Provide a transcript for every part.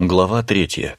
Глава 3.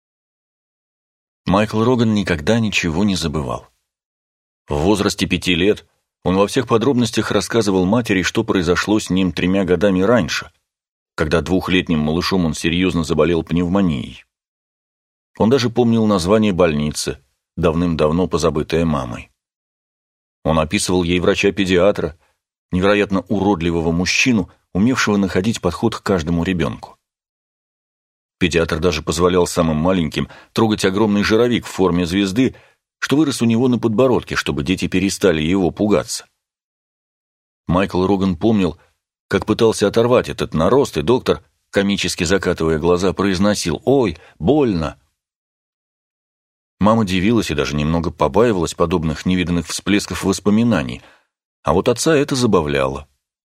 Майкл Роган никогда ничего не забывал. В возрасте 5 лет он во всех подробностях рассказывал матери, что произошло с ним 3 годами раньше, когда 2-летним малышом он серьезно заболел пневмонией. Он даже помнил название больницы, давным-давно позабытое мамой. Он описывал ей врача-педиатра, невероятно уродливого мужчину, умевшего находить подход к каждому ребенку. Педиатр даже позволял самым маленьким трогать огромный жировик в форме звезды, что вырос у него на подбородке, чтобы дети перестали его пугаться. Майкл Роган помнил, как пытался оторвать этот нарост, и доктор, комически закатывая глаза, произносил: «Ой, больно!». Мама дивилась и даже немного побаивалась подобных невиданных всплесков воспоминаний, а вот отца это забавляло.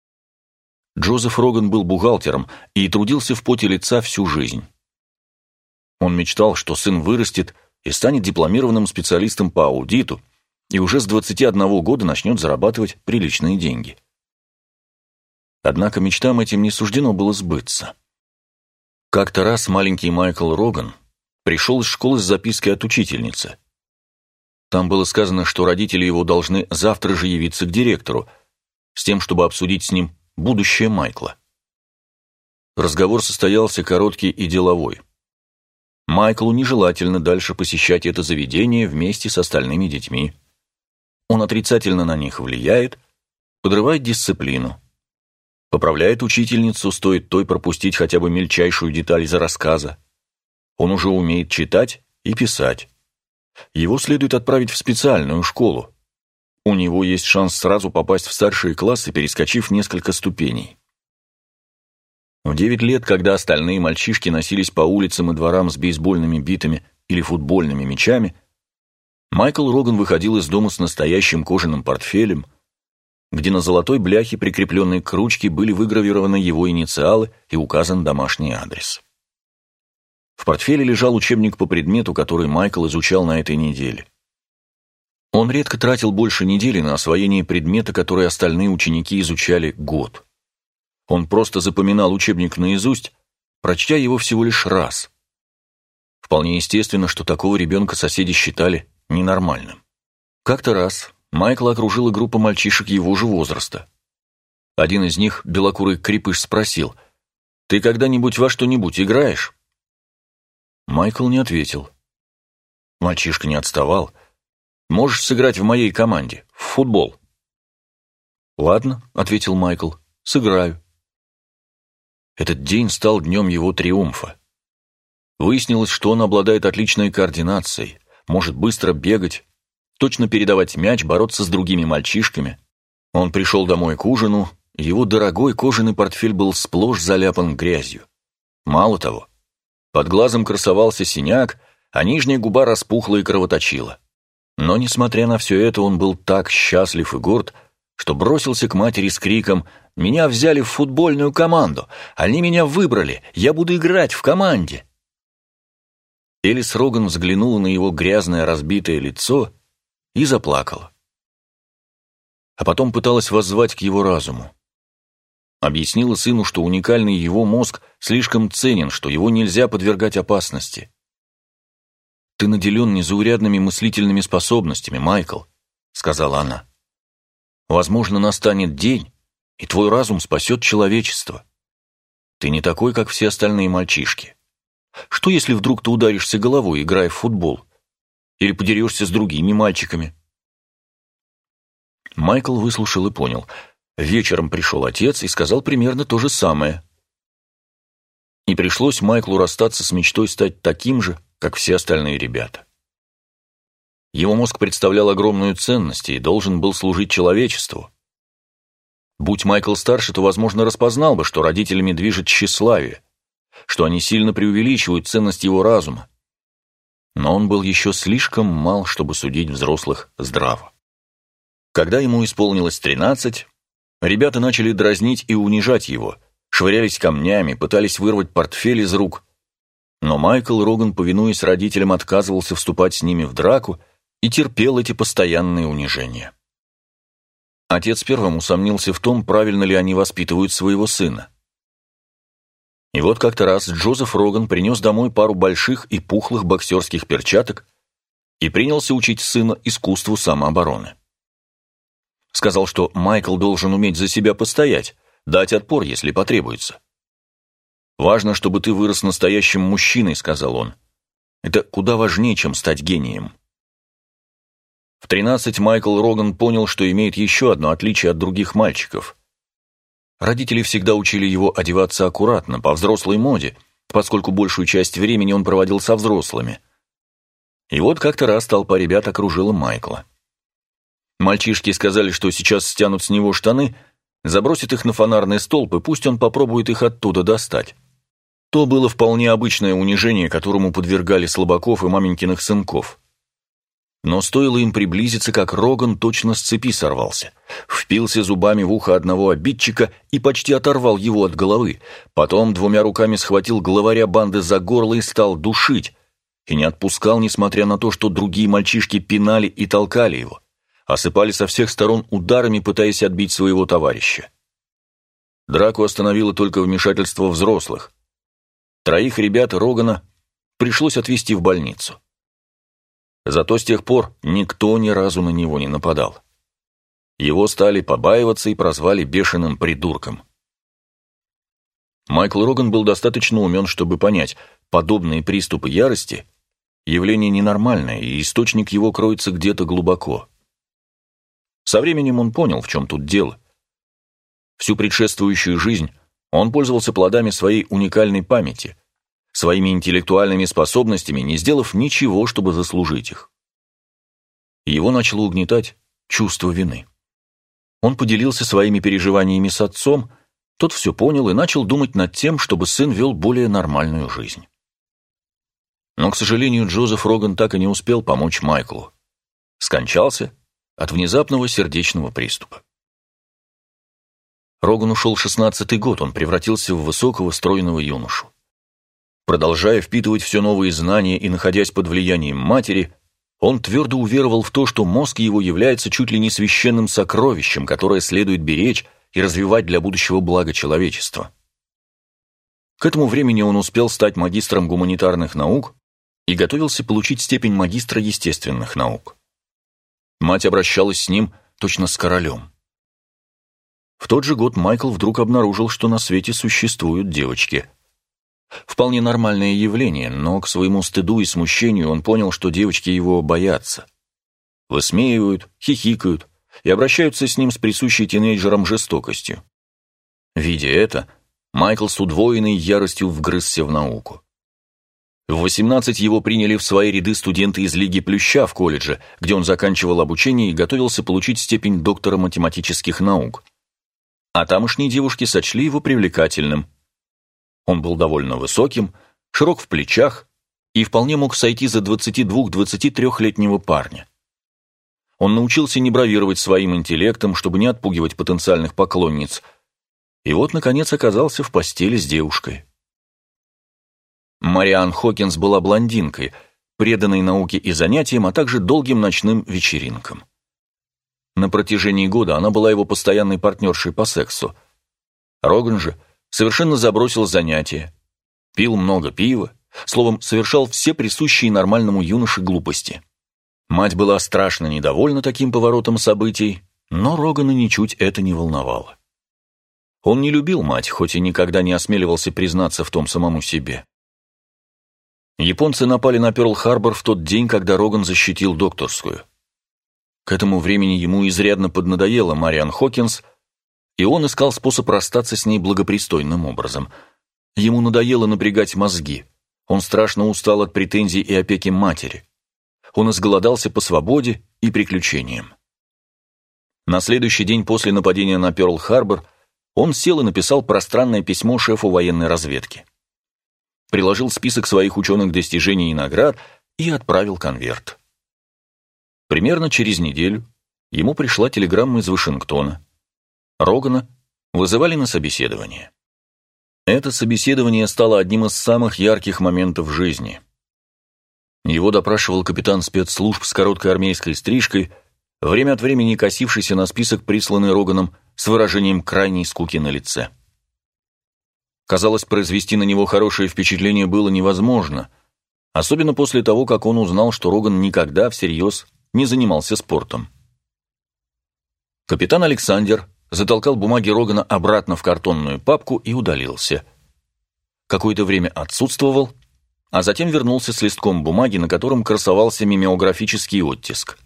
Джозеф Роган был бухгалтером и трудился в поте лица всю жизнь. Он мечтал, что сын вырастет и станет дипломированным специалистом по аудиту, и уже с 21 года начнет зарабатывать приличные деньги. Однако мечтам этим не суждено было сбыться. Как-то раз маленький Майкл Роган пришел из школы с запиской от учительницы. Там было сказано, что родители его должны завтра же явиться к директору, с тем, чтобы обсудить с ним будущее Майкла. Разговор состоялся короткий и деловой. Майклу нежелательно дальше посещать это заведение вместе с остальными детьми. Он отрицательно на них влияет, подрывает дисциплину. Поправляет учительницу, стоит той пропустить хотя бы мельчайшую деталь из рассказа. Он уже умеет читать и писать. Его следует отправить в специальную школу. У него есть шанс сразу попасть в старшие классы, перескочив несколько ступеней. В 9 лет, когда остальные мальчишки носились по улицам и дворам с бейсбольными битами или футбольными мячами, Майкл Роган выходил из дома с настоящим кожаным портфелем, где на золотой бляхе, прикрепленной к ручке, были выгравированы его инициалы и указан домашний адрес. В портфеле лежал учебник по предмету, который Майкл изучал на этой неделе. Он редко тратил больше недели на освоение предмета, который остальные ученики изучали год. Он просто запоминал учебник наизусть, прочтя его всего лишь раз. Вполне естественно, что такого ребенка соседи считали ненормальным. Как-то раз Майкла окружила группа мальчишек его же возраста. Один из них, белокурый крепыш, спросил: «Ты когда-нибудь во что-нибудь играешь?» Майкл не ответил. Мальчишка не отставал. «Можешь сыграть в моей команде, в футбол?» «Ладно», — ответил Майкл, — «сыграю». Этот день стал днем его триумфа. Выяснилось, что он обладает отличной координацией, может быстро бегать, точно передавать мяч, бороться с другими мальчишками. Он пришел домой к ужину, и его дорогой кожаный портфель был сплошь заляпан грязью. Мало того, под глазом красовался синяк, а нижняя губа распухла и кровоточила. Но, несмотря на все это, он был так счастлив и горд, что бросился к матери с криком: «Меня взяли в футбольную команду! Они меня выбрали! Я буду играть в команде!» Элис Роган взглянула на его грязное разбитое лицо и заплакала. А потом пыталась воззвать к его разуму. Объяснила сыну, что уникальный его мозг слишком ценен, что его нельзя подвергать опасности. «Ты наделен незаурядными мыслительными способностями, Майкл», — сказала она. «Возможно, настанет день, и твой разум спасет человечество. Ты не такой, как все остальные мальчишки. Что, если вдруг ты ударишься головой, играя в футбол? Или подерешься с другими мальчиками?» Майкл выслушал и понял. Вечером пришел отец и сказал примерно то же самое. И пришлось Майклу расстаться с мечтой стать таким же, как все остальные ребята. Его мозг представлял огромную ценность и должен был служить человечеству. Будь Майкл старше, то, возможно, распознал бы, что родителями движет тщеславие, что они сильно преувеличивают ценность его разума. Но он был еще слишком мал, чтобы судить взрослых здраво. Когда ему исполнилось 13, ребята начали дразнить и унижать его, швырялись камнями, пытались вырвать портфель из рук. Но Майкл Роган, повинуясь родителям, отказывался вступать с ними в драку и терпел эти постоянные унижения. Отец первым усомнился в том, правильно ли они воспитывают своего сына. И вот как-то раз Джозеф Роган принес домой пару больших и пухлых боксерских перчаток и принялся учить сына искусству самообороны. Сказал, что Майкл должен уметь за себя постоять, дать отпор, если потребуется. «Важно, чтобы ты вырос настоящим мужчиной», — сказал он. «Это куда важнее, чем стать гением». В 13 Майкл Роган понял, что имеет еще одно отличие от других мальчиков. Родители всегда учили его одеваться аккуратно, по взрослой моде, поскольку большую часть времени он проводил со взрослыми. И вот как-то раз толпа ребят окружила Майкла. Мальчишки сказали, что сейчас стянут с него штаны, забросят их на фонарный столб, и пусть он попробует их оттуда достать. То было вполне обычное унижение, которому подвергали слабаков и маменькиных сынков. Но стоило им приблизиться, как Роган точно с цепи сорвался, впился зубами в ухо одного обидчика и почти оторвал его от головы, потом двумя руками схватил главаря банды за горло и стал душить, и не отпускал, несмотря на то, что другие мальчишки пинали и толкали его, осыпали со всех сторон ударами, пытаясь отбить своего товарища. Драку остановило только вмешательство взрослых. 3 ребят Рогана пришлось отвезти в больницу. Зато с тех пор никто ни разу на него не нападал. Его стали побаиваться и прозвали бешеным придурком. Майкл Роган был достаточно умен, чтобы понять, подобные приступы ярости – явление ненормальное, и источник его кроется где-то глубоко. Со временем он понял, в чем тут дело. Всю предшествующую жизнь он пользовался плодами своей уникальной памяти, своими интеллектуальными способностями, не сделав ничего, чтобы заслужить их. Его начало угнетать чувство вины. Он поделился своими переживаниями с отцом, тот все понял и начал думать над тем, чтобы сын вел более нормальную жизнь. Но, к сожалению, Джозеф Роган так и не успел помочь Майклу. Скончался от внезапного сердечного приступа. Роган ушел 16-й год, он превратился в высокого, стройного юношу. Продолжая впитывать все новые знания и находясь под влиянием матери, он твердо уверовал в то, что мозг его является чуть ли не священным сокровищем, которое следует беречь и развивать для будущего блага человечества. К этому времени он успел стать магистром гуманитарных наук и готовился получить степень магистра естественных наук. Мать обращалась с ним точно с королем. В тот же год Майкл вдруг обнаружил, что на свете существуют девочки. Вполне нормальное явление, но к своему стыду и смущению он понял, что девочки его боятся. Высмеивают, хихикают и обращаются с ним с присущей тинейджерам жестокостью. Видя это, Майкл с удвоенной яростью вгрызся в науку. В 18 его приняли в свои ряды студенты из Лиги Плюща в колледже, где он заканчивал обучение и готовился получить степень доктора математических наук. А тамошние девушки сочли его привлекательным. Он был довольно высоким, широк в плечах и вполне мог сойти за 22-23-летнего парня. Он научился не бравировать своим интеллектом, чтобы не отпугивать потенциальных поклонниц, и вот, наконец, оказался в постели с девушкой. Мариан Хокинс была блондинкой, преданной науке и занятиям, а также долгим ночным вечеринкам. На протяжении года она была его постоянной партнершей по сексу. Роган же совершенно забросил занятия, пил много пива, словом, совершал все присущие нормальному юноше глупости. Мать была страшно недовольна таким поворотом событий, но Рогана ничуть это не волновало. Он не любил мать, хоть и никогда не осмеливался признаться в том самому себе. Японцы напали на Пёрл-Харбор в тот день, когда Роган защитил докторскую. К этому времени ему изрядно поднадоела Мариан Хокинс, и он искал способ расстаться с ней благопристойным образом. Ему надоело напрягать мозги, он страшно устал от претензий и опеки матери. Он изголодался по свободе и приключениям. На следующий день после нападения на Пёрл-Харбор он сел и написал пространное письмо шефу военной разведки. Приложил список своих ученых достижений и наград и отправил конверт. Примерно через неделю ему пришла телеграмма из Вашингтона. Рогана вызывали на собеседование. Это собеседование стало одним из самых ярких моментов в жизни. Его допрашивал капитан спецслужб с короткой армейской стрижкой, время от времени косившийся на список, присланный Роганом, с выражением крайней скуки на лице. Казалось, произвести на него хорошее впечатление было невозможно, особенно после того, как он узнал, что Роган никогда всерьез не занимался спортом. Капитан Александр затолкал бумаги Рогана обратно в картонную папку и удалился. Какое-то время отсутствовал, а затем вернулся с листком бумаги, на котором красовался мимеографический оттиск.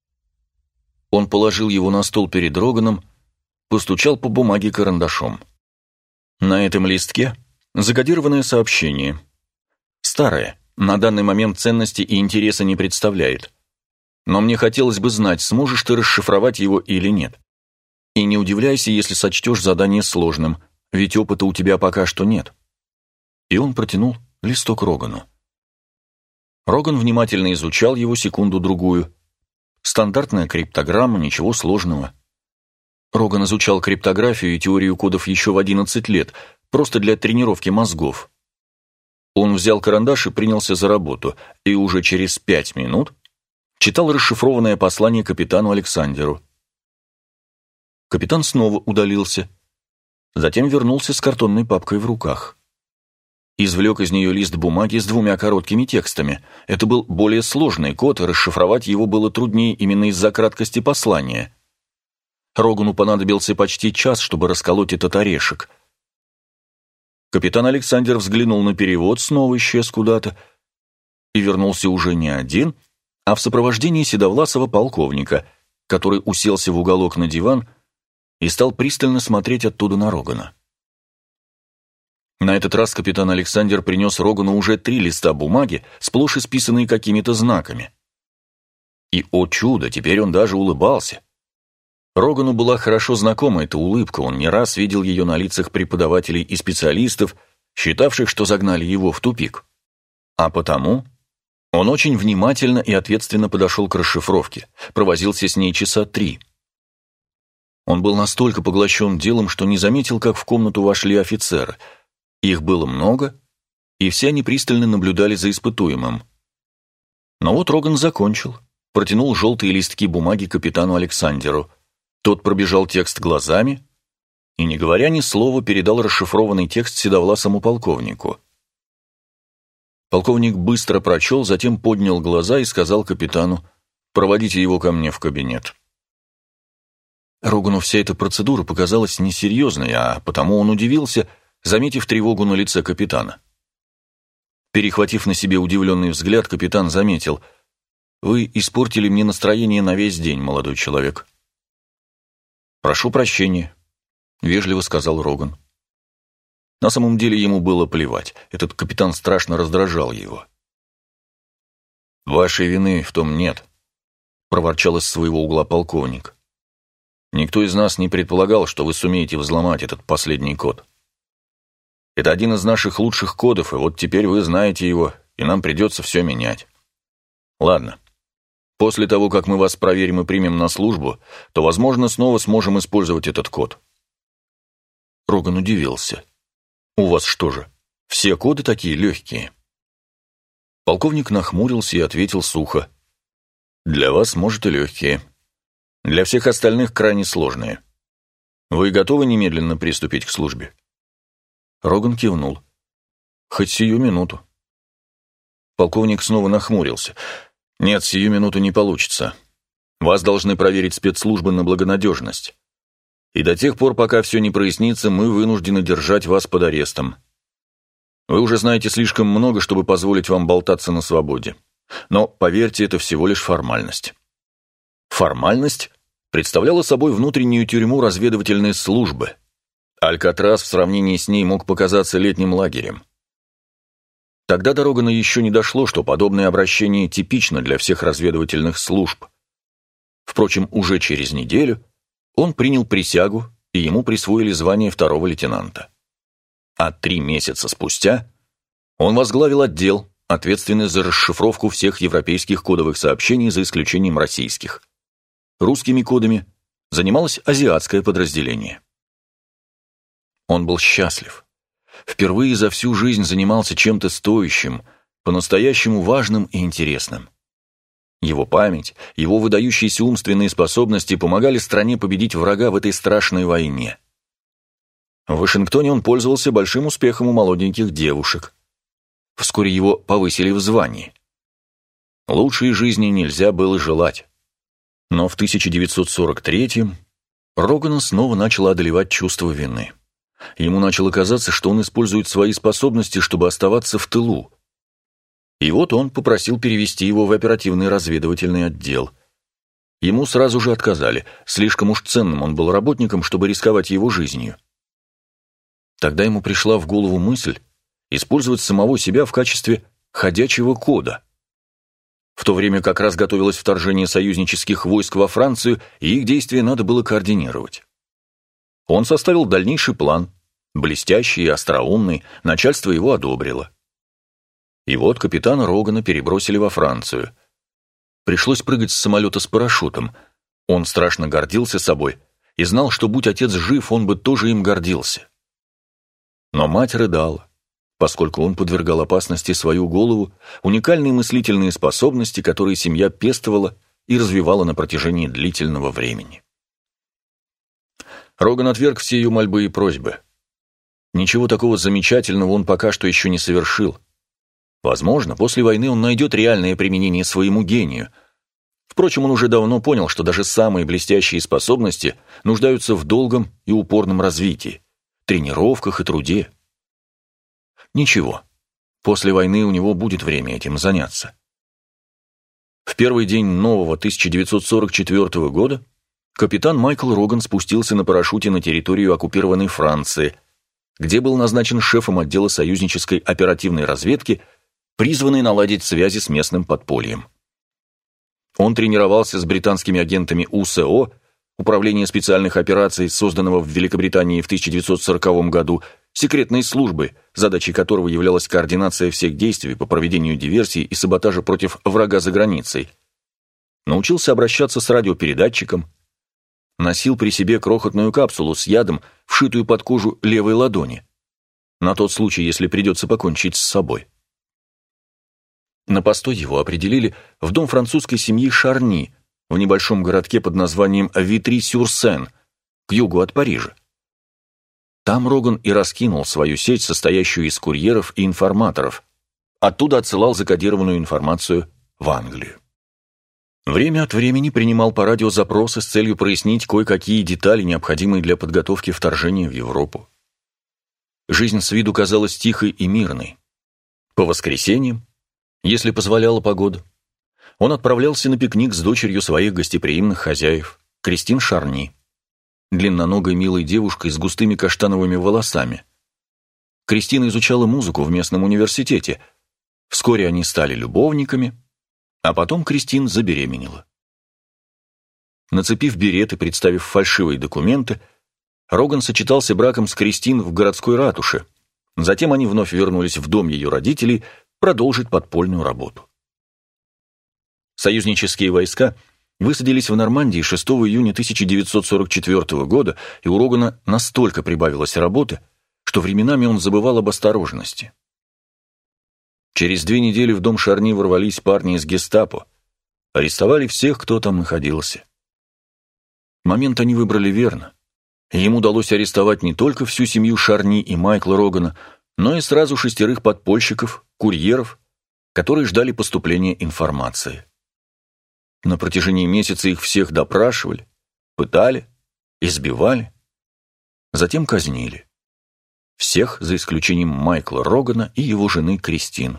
Он положил его на стол перед Роганом, постучал по бумаге карандашом. На этом листке закодированное сообщение. Старое, на данный момент ценности и интереса не представляет. Но мне хотелось бы знать, сможешь ты расшифровать его или нет. И не удивляйся, если сочтешь задание сложным, ведь опыта у тебя пока что нет. И он протянул листок Рогану. Роган внимательно изучал его секунду-другую. Стандартная криптограмма, ничего сложного. Роган изучал криптографию и теорию кодов еще в 11 лет, просто для тренировки мозгов. Он взял карандаш и принялся за работу, и уже через 5 минут читал расшифрованное послание капитану Александру. Капитан снова удалился, затем вернулся с картонной папкой в руках. Извлек из нее лист бумаги с 2 короткими текстами. Это был более сложный код, и расшифровать его было труднее именно из-за краткости послания. Рогану понадобился почти час, чтобы расколоть этот орешек. Капитан Александр взглянул на перевод, снова исчез куда-то, и вернулся уже не один, а в сопровождении седовласого полковника, который уселся в уголок на диван и стал пристально смотреть оттуда на Рогана. На этот раз капитан Александр принес Рогану уже 3 листа бумаги, сплошь исписанные какими-то знаками. И, о чудо, теперь он даже улыбался. Рогану была хорошо знакома эта улыбка, он не раз видел ее на лицах преподавателей и специалистов, считавших, что загнали его в тупик. А потому он очень внимательно и ответственно подошел к расшифровке, провозился с ней часа 3. Он был настолько поглощен делом, что не заметил, как в комнату вошли офицеры. Их было много, и все они пристально наблюдали за испытуемым. Но вот Роган закончил, протянул желтые листки бумаги капитану Александру. Тот пробежал текст глазами и, не говоря ни слова, передал расшифрованный текст седовласому полковнику. Полковник быстро прочел, затем поднял глаза и сказал капитану: «Проводите его ко мне в кабинет». Рогану вся эта процедура показалась несерьезной, а потому он удивился, заметив тревогу на лице капитана. Перехватив на себе удивленный взгляд, капитан заметил: «Вы испортили мне настроение на весь день, молодой человек». «Прошу прощения», — вежливо сказал Роган. На самом деле ему было плевать, этот капитан страшно раздражал его. «Вашей вины в том нет», — проворчал из своего угла полковник. «Никто из нас не предполагал, что вы сумеете взломать этот последний код. Это один из наших лучших кодов, и вот теперь вы знаете его, и нам придется все менять. Ладно. После того, как мы вас проверим и примем на службу, то, возможно, снова сможем использовать этот код». Роган удивился. «У вас что же, все коды такие легкие?» Полковник нахмурился и ответил сухо: «Для вас, может, и легкие. Для всех остальных крайне сложные. Вы готовы немедленно приступить к службе?» Роган кивнул. «Хоть сию минуту». Полковник снова нахмурился. «Нет, сию минуту не получится. Вас должны проверить спецслужбы на благонадежность. И до тех пор, пока все не прояснится, мы вынуждены держать вас под арестом. Вы уже знаете слишком много, чтобы позволить вам болтаться на свободе. Но, поверьте, это всего лишь формальность». Формальность представляла собой внутреннюю тюрьму разведывательной службы. Алькатрас в сравнении с ней мог показаться летним лагерем. Тогда до Рогана еще не дошло, что подобное обращение типично для всех разведывательных служб. Впрочем, уже через неделю он принял присягу, и ему присвоили звание 2-го лейтенанта. А 3 месяца спустя он возглавил отдел, ответственный за расшифровку всех европейских кодовых сообщений за исключением российских. Русскими кодами занималось азиатское подразделение. Он был счастлив. Впервые за всю жизнь занимался чем-то стоящим, по-настоящему важным и интересным. Его память, его выдающиеся умственные способности помогали стране победить врага в этой страшной войне. В Вашингтоне он пользовался большим успехом у молоденьких девушек. Вскоре его повысили в звании. Лучшей жизни нельзя было желать. Но в 1943-м Рогана снова начало одолевать чувство вины. Ему начало казаться, что он использует свои способности, чтобы оставаться в тылу. И вот он попросил перевести его в оперативный разведывательный отдел. Ему сразу же отказали, слишком уж ценным он был работником, чтобы рисковать его жизнью. Тогда ему пришла в голову мысль использовать самого себя в качестве ходячего кода. В то время как раз готовилось вторжение союзнических войск во Францию, и их действия надо было координировать. Он составил дальнейший план, блестящий и остроумный, начальство его одобрило. И вот капитана Рогана перебросили во Францию. Пришлось прыгать с самолета с парашютом. Он страшно гордился собой и знал, что, будь отец жив, он бы тоже им гордился. Но мать рыдала, поскольку он подвергал опасности свою голову, уникальные мыслительные способности, которые семья пестовала и развивала на протяжении длительного времени. Роган отверг все ее мольбы и просьбы. Ничего такого замечательного он пока что еще не совершил. Возможно, после войны он найдет реальное применение своему гению. Впрочем, он уже давно понял, что даже самые блестящие способности нуждаются в долгом и упорном развитии, тренировках и труде. Ничего, после войны у него будет время этим заняться. В первый день нового 1944 года капитан Майкл Роган спустился на парашюте на территорию оккупированной Франции, где был назначен шефом отдела союзнической оперативной разведки, призванный наладить связи с местным подпольем. Он тренировался с британскими агентами УСО, Управления специальных операций, созданного в Великобритании в 1940 году, секретной службы, задачей которого являлась координация всех действий по проведению диверсий и саботажа против врага за границей. Научился обращаться с радиопередатчиком, носил при себе крохотную капсулу с ядом, вшитую под кожу левой ладони, на тот случай, если придется покончить с собой. На постой его определили в дом французской семьи Шарни в небольшом городке под названием Витри-сюр-Сен, к югу от Парижа. Там Роган и раскинул свою сеть, состоящую из курьеров и информаторов. Оттуда отсылал закодированную информацию в Англию. Время от времени принимал по радио запросы с целью прояснить кое-какие детали, необходимые для подготовки вторжения в Европу. Жизнь с виду казалась тихой и мирной. По воскресеньям, если позволяла погода, он отправлялся на пикник с дочерью своих гостеприимных хозяев, Кристин Шарни, длинноногой милой девушкой с густыми каштановыми волосами. Кристина изучала музыку в местном университете. Вскоре они стали любовниками, а потом Кристин забеременела. Нацепив берет и представив фальшивые документы, Роган сочетался браком с Кристин в городской ратуше. Затем они вновь вернулись в дом ее родителей продолжить подпольную работу. Союзнические войска высадились в Нормандии 6 июня 1944 года, и у Рогана настолько прибавилось работы, что временами он забывал об осторожности. Через 2 недели в дом Шарни ворвались парни из гестапо, арестовали всех, кто там находился. Момент они выбрали верно. Им удалось арестовать не только всю семью Шарни и Майкла Рогана, но и сразу 6 подпольщиков, курьеров, которые ждали поступления информации. На протяжении месяца их всех допрашивали, пытали, избивали, затем казнили. Всех, за исключением Майкла Рогана и его жены Кристин.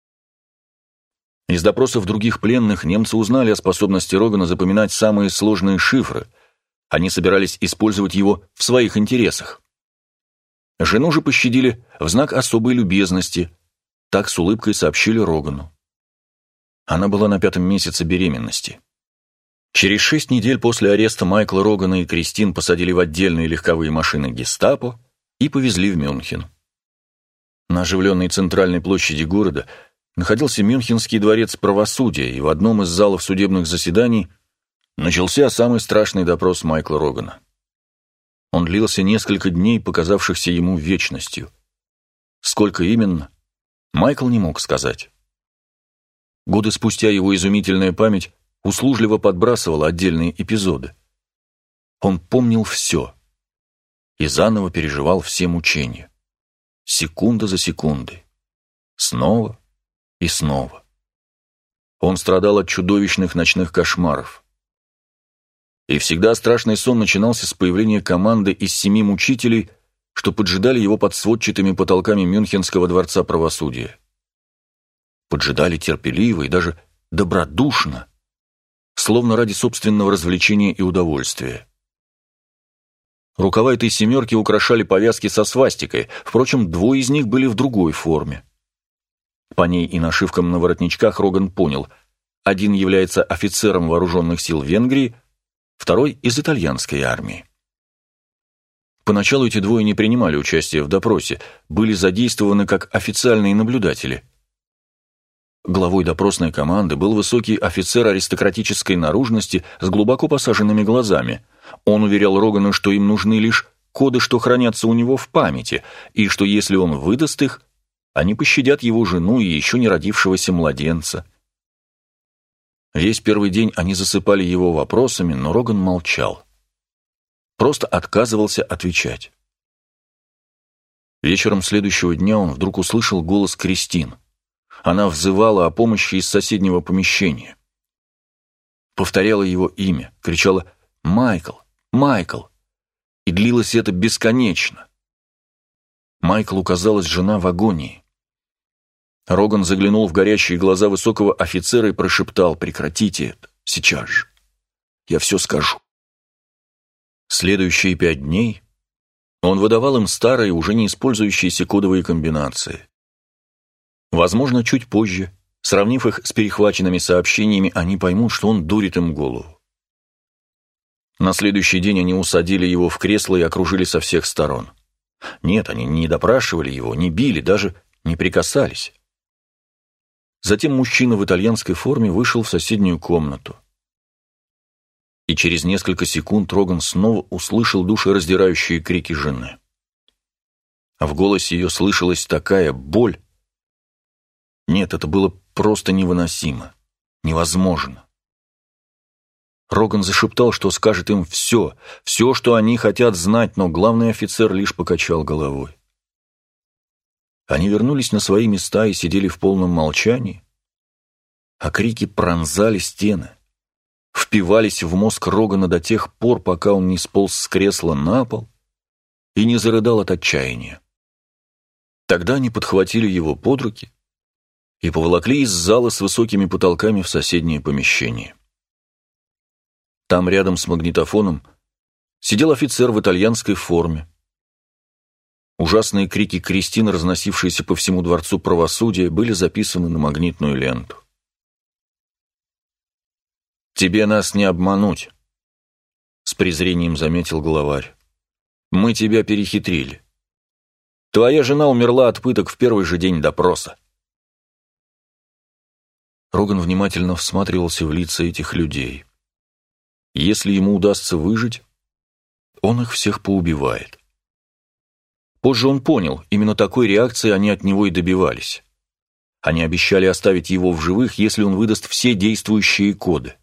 Из допросов других пленных немцы узнали о способности Рогана запоминать самые сложные шифры. Они собирались использовать его в своих интересах. Жену же пощадили в знак особой любезности, так с улыбкой сообщили Рогану. Она была на 5-м месяце беременности. Через 6 недель после ареста Майкла Рогана и Кристин посадили в отдельные легковые машины гестапо и повезли в Мюнхен. На оживленной центральной площади города находился Мюнхенский дворец правосудия, и в одном из залов судебных заседаний начался самый страшный допрос Майкла Рогана. Он длился несколько дней, показавшихся ему вечностью. Сколько именно, Майкл не мог сказать. Годы спустя его изумительная память услужливо подбрасывала отдельные эпизоды. Он помнил все. и заново переживал все мучения. Секунда за секундой. Снова и снова. Он страдал от чудовищных ночных кошмаров. И всегда страшный сон начинался с появления команды из 7 мучителей, что поджидали его под сводчатыми потолками Мюнхенского дворца правосудия. Поджидали терпеливо и даже добродушно, словно ради собственного развлечения и удовольствия. Рукава этой 7 украшали повязки со свастикой, впрочем, 2 из них были в другой форме. По ней и нашивкам на воротничках Роган понял: один является офицером вооруженных сил Венгрии, второй — из итальянской армии. Поначалу эти 2 не принимали участия в допросе, были задействованы как официальные наблюдатели. Главой допросной команды был высокий офицер аристократической наружности с глубоко посаженными глазами. Он уверял Рогана, что им нужны лишь коды, что хранятся у него в памяти, и что если он выдаст их, они пощадят его жену и еще не родившегося младенца. Весь первый день они засыпали его вопросами, но Роган молчал. Просто отказывался отвечать. Вечером следующего дня он вдруг услышал голос Кристин. Она взывала о помощи из соседнего помещения. Повторяла его имя, кричала «Майкл! Майкл!» И длилось это бесконечно. Майклу казалась жена в агонии. Роган заглянул в горящие глаза высокого офицера и прошептал: «Прекратите это, сейчас же. Я все скажу». Следующие 5 дней он выдавал им старые, уже не использующиеся кодовые комбинации. Возможно, чуть позже, сравнив их с перехваченными сообщениями, они поймут, что он дурит им голову. На следующий день они усадили его в кресло и окружили со всех сторон. Нет, они не допрашивали его, не били, даже не прикасались. Затем мужчина в итальянской форме вышел в соседнюю комнату. И через несколько секунд Роган снова услышал душераздирающие крики жены. В голосе ее слышалась такая боль. Нет, это было просто невыносимо, невозможно. Роган зашептал, что скажет им все, что они хотят знать, но главный офицер лишь покачал головой. Они вернулись на свои места и сидели в полном молчании, а крики пронзали стены, впивались в мозг Рогана до тех пор, пока он не сполз с кресла на пол и не зарыдал от отчаяния. Тогда они подхватили его под руки и поволокли из зала с высокими потолками в соседнее помещение. Там, рядом с магнитофоном, сидел офицер в итальянской форме. Ужасные крики Кристины, разносившиеся по всему дворцу правосудия, были записаны на магнитную ленту. «Тебе нас не обмануть», — с презрением заметил главарь. «Мы тебя перехитрили. Твоя жена умерла от пыток в первый же день допроса». Роган внимательно всматривался в лица этих людей. Если ему удастся выжить, он их всех поубивает. Позже он понял, именно такой реакции они от него и добивались. Они обещали оставить его в живых, если он выдаст все действующие коды.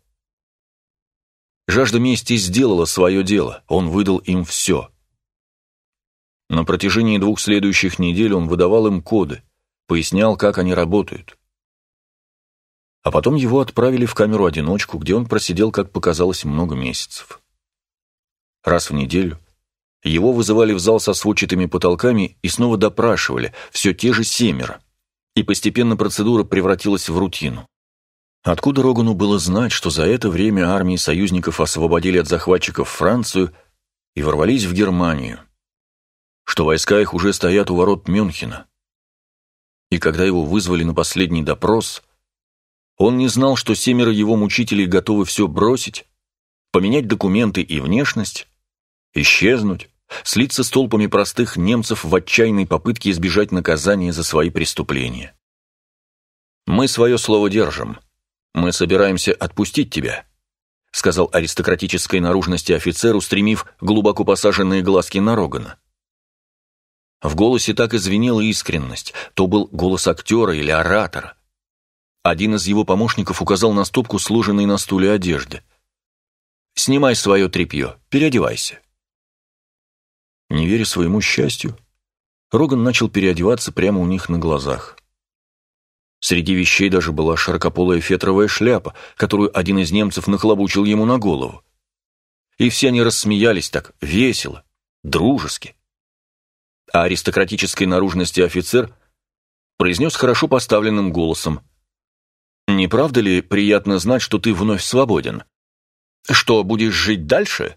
Жажда мести сделала свое дело, он выдал им все. На протяжении 2 следующих недель он выдавал им коды, пояснял, как они работают. А потом его отправили в камеру-одиночку, где он просидел, как показалось, много месяцев. Раз в неделю его вызывали в зал со сводчатыми потолками и снова допрашивали, все те же 7, и постепенно процедура превратилась в рутину. Откуда Рогану было знать, что за это время армии союзников освободили от захватчиков Францию и ворвались в Германию, что войска их уже стоят у ворот Мюнхена? И когда его вызвали на последний допрос, он не знал, что 7 его мучителей готовы все бросить, поменять документы и внешность, исчезнуть, слиться с толпами простых немцев в отчаянной попытке избежать наказания за свои преступления. «Мы свое слово держим. Мы собираемся отпустить тебя», — сказал аристократической наружности офицер, устремив глубоко посаженные глазки на Рогана. В голосе так и звенела искренность, то был голос актера или оратора. Один из его помощников указал на стопку сложенной на стуле одежды. «Снимай свое тряпье, переодевайся». Не веря своему счастью, Роган начал переодеваться прямо у них на глазах. Среди вещей даже была широкополая фетровая шляпа, которую один из немцев нахлобучил ему на голову. И все они рассмеялись так весело, дружески. А аристократической наружности офицер произнес хорошо поставленным голосом: «Не правда ли приятно знать, что ты вновь свободен? Что, будешь жить дальше?»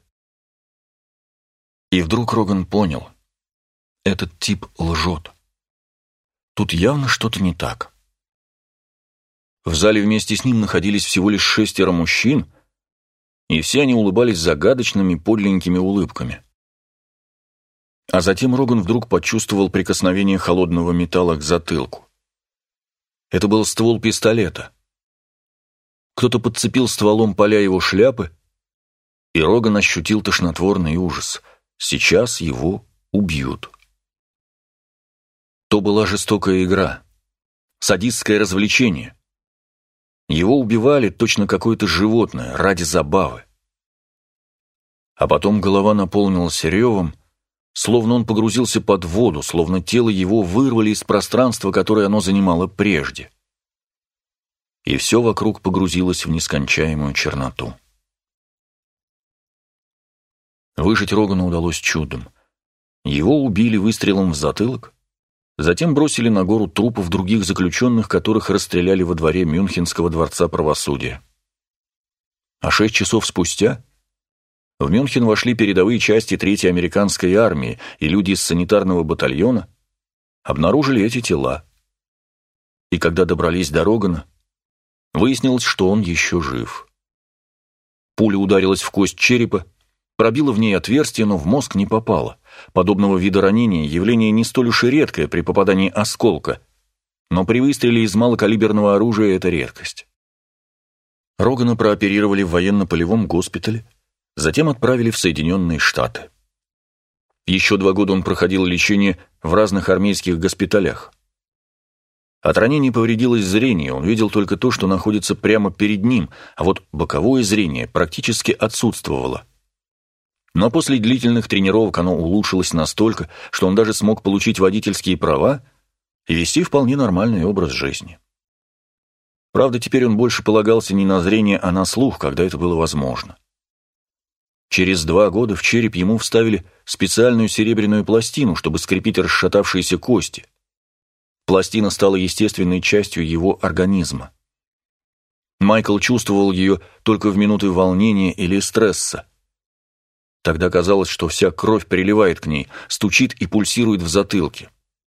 И вдруг Роган понял: этот тип лжет. Тут явно что-то не так. В зале вместе с ним находились всего лишь 6 мужчин, и все они улыбались загадочными подленькими улыбками. А затем Роган вдруг почувствовал прикосновение холодного металла к затылку. Это был ствол пистолета. Кто-то подцепил стволом поля его шляпы, и Роган ощутил тошнотворный ужас. Сейчас его убьют. То была жестокая игра, садистское развлечение. Его убивали точно какое-то животное, ради забавы. А потом голова наполнилась ревом, словно он погрузился под воду, словно тело его вырвали из пространства, которое оно занимало прежде. И все вокруг погрузилось в нескончаемую черноту. Выжить Рогану удалось чудом. Его убили выстрелом в затылок, затем бросили на гору трупов других заключенных, которых расстреляли во дворе Мюнхенского дворца правосудия. А 6 часов спустя в Мюнхен вошли передовые части 3-й американской армии, и люди из санитарного батальона обнаружили эти тела. И когда добрались до Рогана, выяснилось, что он еще жив. Пуля ударилась в кость черепа, пробила в ней отверстие, но в мозг не попала. Подобного вида ранения явление не столь уж и редкое при попадании осколка, но при выстреле из малокалиберного оружия это редкость. Рогана прооперировали в военно-полевом госпитале, затем отправили в Соединенные Штаты. Еще 2 года он проходил лечение в разных армейских госпиталях. От ранений повредилось зрение, он видел только то, что находится прямо перед ним, а вот боковое зрение практически отсутствовало. Но после длительных тренировок оно улучшилось настолько, что он даже смог получить водительские права и вести вполне нормальный образ жизни. Правда, теперь он больше полагался не на зрение, а на слух, когда это было возможно. Через 2 года в череп ему вставили специальную серебряную пластину, чтобы скрепить расшатавшиеся кости. Пластина стала естественной частью его организма. Майкл чувствовал ее только в минуты волнения или стресса. Тогда казалось, что вся кровь приливает к ней, стучит и пульсирует в затылке.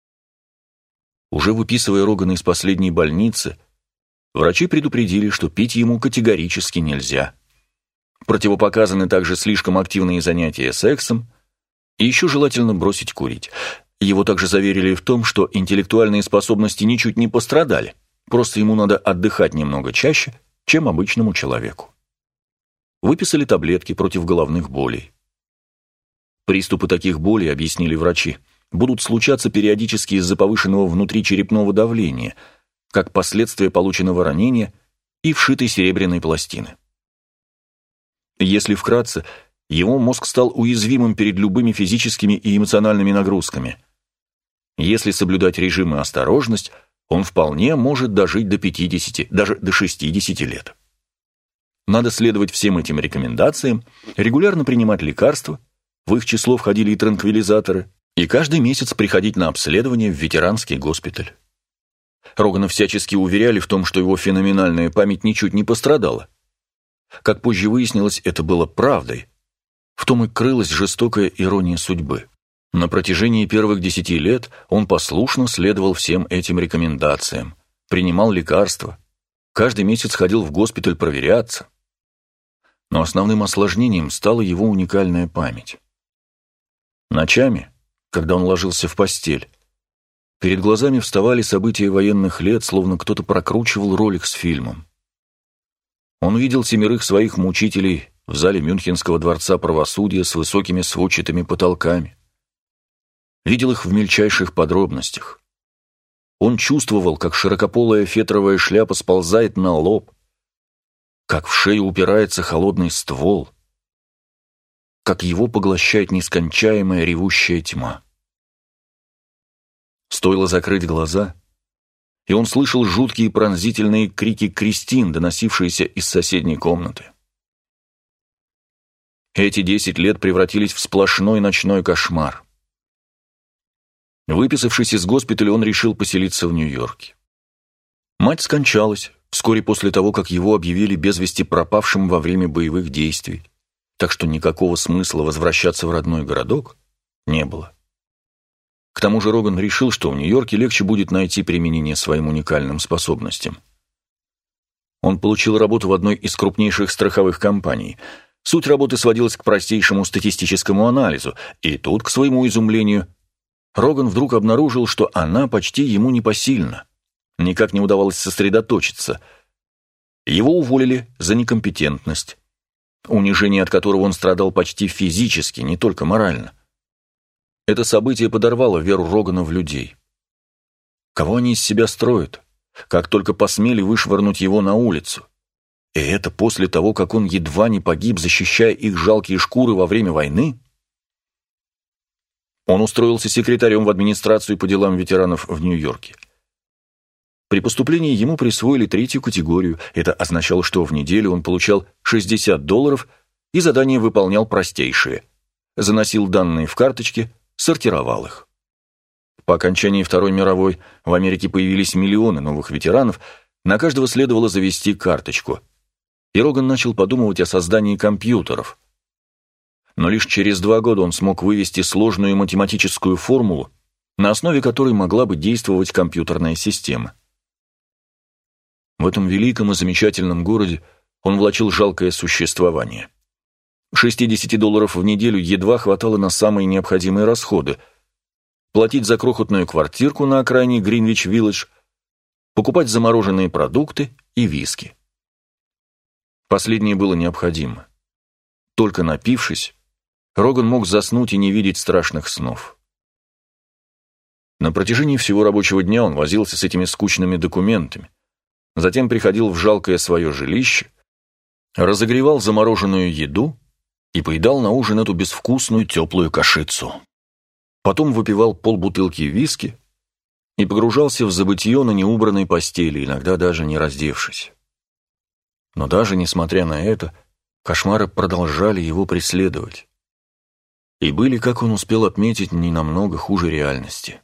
Уже выписывая Рогана из последней больницы, врачи предупредили, что пить ему категорически нельзя. Противопоказаны также слишком активные занятия сексом, и еще желательно бросить курить. Его также заверили в том, что интеллектуальные способности ничуть не пострадали, просто ему надо отдыхать немного чаще, чем обычному человеку. Выписали таблетки против головных болей. Приступы таких болей, объяснили врачи, будут случаться периодически из-за повышенного внутричерепного давления, как последствия полученного ранения и вшитой серебряной пластины. Если вкратце, его мозг стал уязвимым перед любыми физическими и эмоциональными нагрузками. Если соблюдать режим и осторожность, он вполне может дожить до 50, даже до 60 лет. Надо следовать всем этим рекомендациям, регулярно принимать лекарства, в их число входили и транквилизаторы, и каждый месяц приходить на обследование в ветеранский госпиталь. Рогана всячески уверяли в том, что его феноменальная память ничуть не пострадала. Как позже выяснилось, это было правдой. В том и крылась жестокая ирония судьбы. На протяжении первых 10 лет он послушно следовал всем этим рекомендациям, принимал лекарства, каждый месяц ходил в госпиталь проверяться. Но основным осложнением стала его уникальная память. Ночами, когда он ложился в постель, перед глазами вставали события военных лет, словно кто-то прокручивал ролик с фильмом. Он видел 7 своих мучителей в зале Мюнхенского дворца правосудия с высокими сводчатыми потолками. Видел их в мельчайших подробностях. Он чувствовал, как широкополая фетровая шляпа сползает на лоб, как в шею упирается холодный ствол. как его поглощает нескончаемая ревущая тьма. Стоило закрыть глаза, и он слышал жуткие пронзительные крики Кристин, доносившиеся из соседней комнаты. Эти 10 лет превратились в сплошной ночной кошмар. Выписавшись из госпиталя, он решил поселиться в Нью-Йорке. Мать скончалась вскоре после того, как его объявили без вести пропавшим во время боевых действий, так что никакого смысла возвращаться в родной городок не было. К тому же Роган решил, что в Нью-Йорке легче будет найти применение своим уникальным способностям. Он получил работу в одной из крупнейших страховых компаний. Суть работы сводилась к простейшему статистическому анализу, и тут, к своему изумлению, Роган вдруг обнаружил, что она почти ему непосильна. Никак не удавалось сосредоточиться. Его уволили за некомпетентность, унижение от которого он страдал почти физически, не только морально. Это событие подорвало веру Рогана в людей. Кого они из себя строят? Как только посмели вышвырнуть его на улицу. И это после того, как он едва не погиб, защищая их жалкие шкуры во время войны? Он устроился секретарем в администрацию по делам ветеранов в Нью-Йорке. При поступлении ему присвоили 3-ю категорию. Это означало, что в неделю он получал $60 и задания выполнял простейшие. Заносил данные в карточки, сортировал их. По окончании Второй мировой в Америке появились миллионы новых ветеранов, на каждого следовало завести карточку. И Роган начал подумывать о создании компьютеров. Но лишь через 2 года он смог вывести сложную математическую формулу, на основе которой могла бы действовать компьютерная система. В этом великом и замечательном городе он влачил жалкое существование. $60 в неделю едва хватало на самые необходимые расходы: платить за крохотную квартирку на окраине Гринвич-Виллидж, покупать замороженные продукты и виски. Последнее было необходимо. Только напившись, Роган мог заснуть и не видеть страшных снов. На протяжении всего рабочего дня он возился с этими скучными документами, затем приходил в жалкое свое жилище, разогревал замороженную еду и поедал на ужин эту безвкусную теплую кашицу. Потом выпивал полбутылки виски и погружался в забытье на неубранной постели, иногда даже не раздевшись. Но даже несмотря на это, кошмары продолжали его преследовать. И были, как он успел отметить, не намного хуже реальности.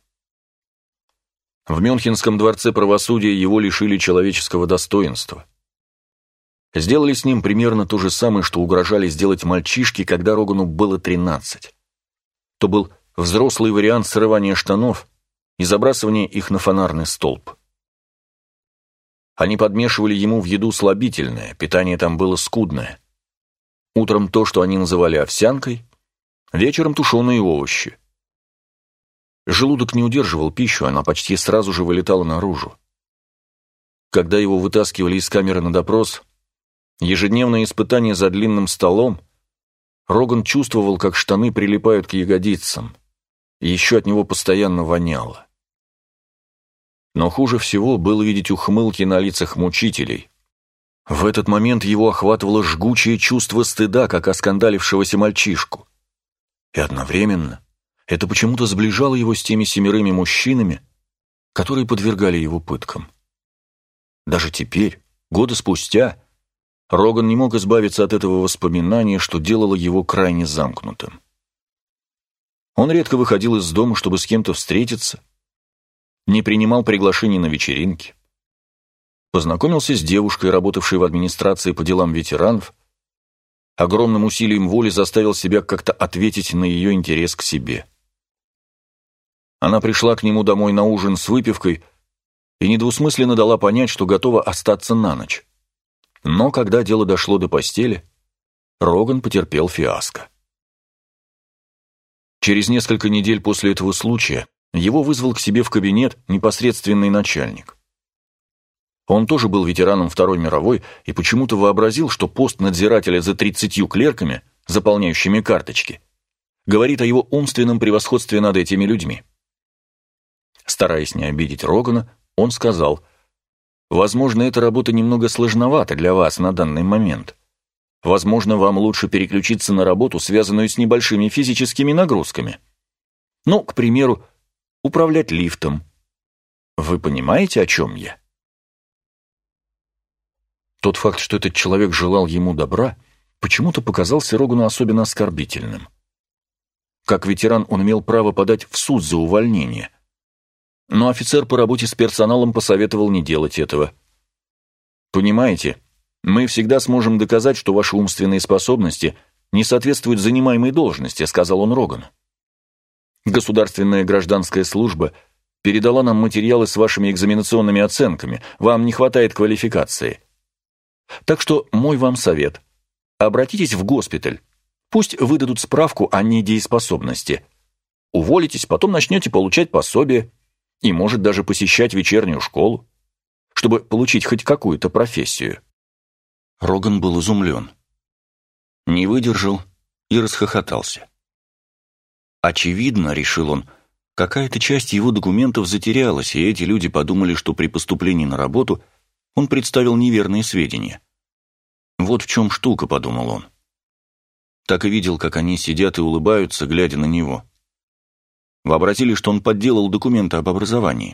В Мюнхенском дворце правосудия его лишили человеческого достоинства. Сделали с ним примерно то же самое, что угрожали сделать мальчишке, когда Рогану было 13. То был взрослый вариант срывания штанов и забрасывания их на фонарный столб. Они подмешивали ему в еду слабительное, питание там было скудное. Утром то, что они называли овсянкой, вечером тушеные овощи. Желудок не удерживал пищу, она почти сразу же вылетала наружу. Когда его вытаскивали из камеры на допрос, ежедневное испытание за длинным столом, Роган чувствовал, как штаны прилипают к ягодицам, и еще от него постоянно воняло. Но хуже всего было видеть ухмылки на лицах мучителей. В этот момент его охватывало жгучее чувство стыда, как оскандалившегося мальчишку. И одновременно это почему-то сближало его с теми 7 мужчинами, которые подвергали его пыткам. Даже теперь, годы спустя, Роган не мог избавиться от этого воспоминания, что делало его крайне замкнутым. Он редко выходил из дома, чтобы с кем-то встретиться, не принимал приглашений на вечеринки, познакомился с девушкой, работавшей в администрации по делам ветеранов, огромным усилием воли заставил себя как-то ответить на ее интерес к себе. Она пришла к нему домой на ужин с выпивкой и недвусмысленно дала понять, что готова остаться на ночь. Но когда дело дошло до постели, Роган потерпел фиаско. Через несколько недель после этого случая его вызвал к себе в кабинет непосредственный начальник. Он тоже был ветераном Второй мировой и почему-то вообразил, что пост надзирателя за 30 клерками, заполняющими карточки, говорит о его умственном превосходстве над этими людьми. Стараясь не обидеть Рогана, он сказал: «Возможно, эта работа немного сложновата для вас на данный момент, возможно, вам лучше переключиться на работу, связанную с небольшими физическими нагрузками. Ну, к примеру, управлять лифтом. Вы понимаете, о чем я? Тот факт, что этот человек желал ему добра, почему-то показался Рогану особенно оскорбительным. Как ветеран он имел право подать в суд за увольнение. Но офицер по работе с персоналом посоветовал не делать этого. «Понимаете, мы всегда сможем доказать, что ваши умственные способности не соответствуют занимаемой должности», — сказал он Рогану. «Государственная гражданская служба передала нам материалы с вашими экзаменационными оценками, вам не хватает квалификации. Так что мой вам совет — обратитесь в госпиталь, пусть выдадут справку о недееспособности. Уволитесь, потом начнете получать пособие и, может, даже посещать вечернюю школу, чтобы получить хоть какую-то профессию». Роган был изумлен. Не выдержал и расхохотался. Очевидно, решил он, какая-то часть его документов затерялась, и эти люди подумали, что при поступлении на работу он представил неверные сведения. «Вот в чем штука», — подумал он. Так и видел, как они сидят и улыбаются, глядя на него. Вообразили, что он подделал документы об образовании.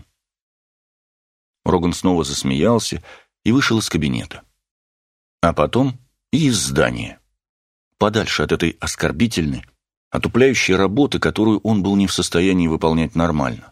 Роган снова засмеялся и вышел из кабинета. А потом и из здания. Подальше от этой оскорбительной, отупляющей работы, которую он был не в состоянии выполнять нормально.